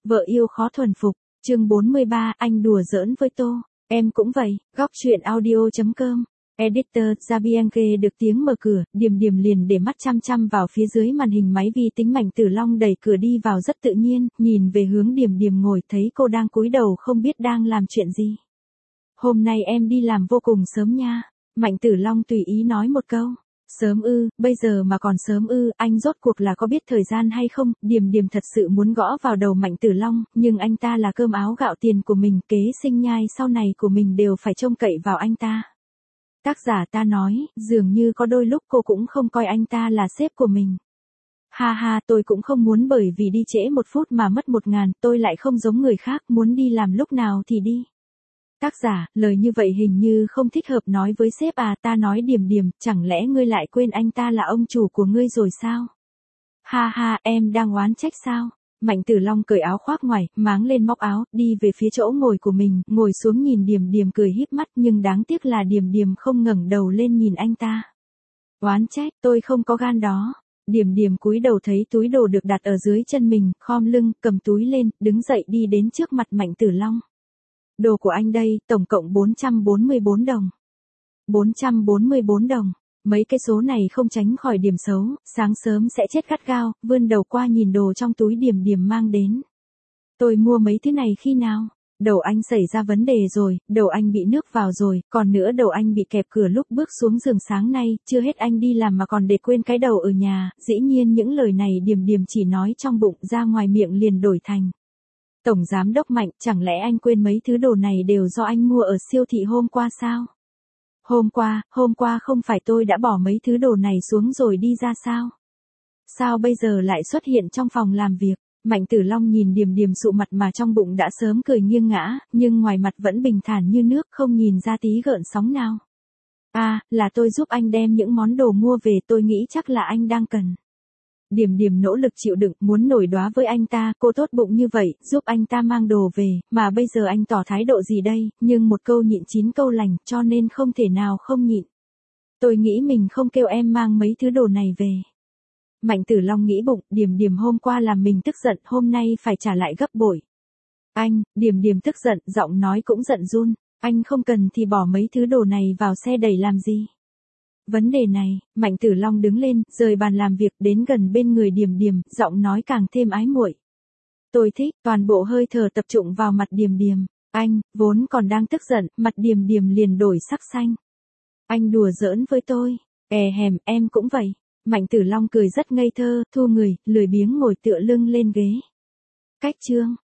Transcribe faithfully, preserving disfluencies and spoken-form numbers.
Vợ yêu khó thuần phục, chương bốn mươi ba, anh đùa giỡn với Tô, em cũng vậy, góc truyện audio chấm com. Editor, Zabianke được tiếng mở cửa, Điềm Điềm liền để mắt chăm chăm vào phía dưới màn hình máy vi tính. Mạnh Tử Long đẩy cửa đi vào rất tự nhiên, nhìn về hướng Điềm Điềm ngồi thấy cô đang cúi đầu không biết đang làm chuyện gì. Hôm nay em đi làm vô cùng sớm nha, Mạnh Tử Long tùy ý nói một câu. Sớm ư, bây giờ mà còn sớm ư, anh rốt cuộc là có biết thời gian hay không? Điềm Điềm thật sự muốn gõ vào đầu Mạnh Tử Long, nhưng anh ta là cơm áo gạo tiền của mình, kế sinh nhai sau này của mình đều phải trông cậy vào anh ta. Tác giả ta nói, dường như có đôi lúc cô cũng không coi anh ta là sếp của mình. Ha ha, tôi cũng không muốn bởi vì đi trễ một phút mà mất một ngàn, tôi lại không giống người khác, muốn đi làm lúc nào thì đi. Tác giả, lời như vậy hình như không thích hợp nói với sếp à, ta nói Điềm Điềm, chẳng lẽ ngươi lại quên anh ta là ông chủ của ngươi rồi sao? Ha ha, em đang oán trách sao? Mạnh Tử Long cởi áo khoác ngoài, máng lên móc áo, đi về phía chỗ ngồi của mình, ngồi xuống nhìn Điềm Điềm cười híp mắt, nhưng đáng tiếc là Điềm Điềm không ngẩng đầu lên nhìn anh ta. Oán trách, tôi không có gan đó. Điềm Điềm cúi đầu thấy túi đồ được đặt ở dưới chân mình, khom lưng, cầm túi lên, đứng dậy đi đến trước mặt Mạnh Tử Long. Đồ của anh đây, tổng cộng bốn trăm bốn mươi bốn đồng. bốn trăm bốn mươi bốn đồng. Mấy cái số này không tránh khỏi điểm xấu, sáng sớm sẽ chết gắt gao, vươn đầu qua nhìn đồ trong túi Điềm Điềm mang đến. Tôi mua mấy thứ này khi nào? Đầu anh xảy ra vấn đề rồi, đầu anh bị nước vào rồi, còn nữa đầu anh bị kẹp cửa lúc bước xuống giường sáng nay, chưa hết anh đi làm mà còn để quên cái đầu ở nhà. Dĩ nhiên những lời này Điềm Điềm chỉ nói trong bụng, ra ngoài miệng liền đổi thành. Tổng giám đốc Mạnh, chẳng lẽ anh quên mấy thứ đồ này đều do anh mua ở siêu thị hôm qua sao? Hôm qua, hôm qua không phải tôi đã bỏ mấy thứ đồ này xuống rồi đi ra sao? Sao bây giờ lại xuất hiện trong phòng làm việc? Mạnh Tử Long nhìn Điềm Điềm sụ mặt mà trong bụng đã sớm cười nghiêng ngã, nhưng ngoài mặt vẫn bình thản như nước, không nhìn ra tí gợn sóng nào. À, là tôi giúp anh đem những món đồ mua về, tôi nghĩ chắc là anh đang cần. Điềm Điềm nỗ lực chịu đựng, muốn nổi đoá với anh ta, cô tốt bụng như vậy, giúp anh ta mang đồ về, mà bây giờ anh tỏ thái độ gì đây, nhưng một câu nhịn chín câu lành, cho nên không thể nào không nhịn. Tôi nghĩ mình không kêu em mang mấy thứ đồ này về. Mạnh Tử Long nghĩ bụng, Điềm Điềm hôm qua làm mình tức giận, hôm nay phải trả lại gấp bội. Anh, Điềm Điềm tức giận, giọng nói cũng giận run, anh không cần thì bỏ mấy thứ đồ này vào xe đẩy làm gì. Vấn đề này, Mạnh Tử Long đứng lên, rời bàn làm việc đến gần bên người Điềm Điềm, giọng nói càng thêm ái muội. Tôi thích, toàn bộ hơi thở tập trung vào mặt Điềm Điềm. Anh, vốn còn đang tức giận, mặt Điềm Điềm liền đổi sắc xanh. Anh đùa giỡn với tôi. È hèm, em cũng vậy. Mạnh Tử Long cười rất ngây thơ, thu người, lười biếng ngồi tựa lưng lên ghế. Cách chương.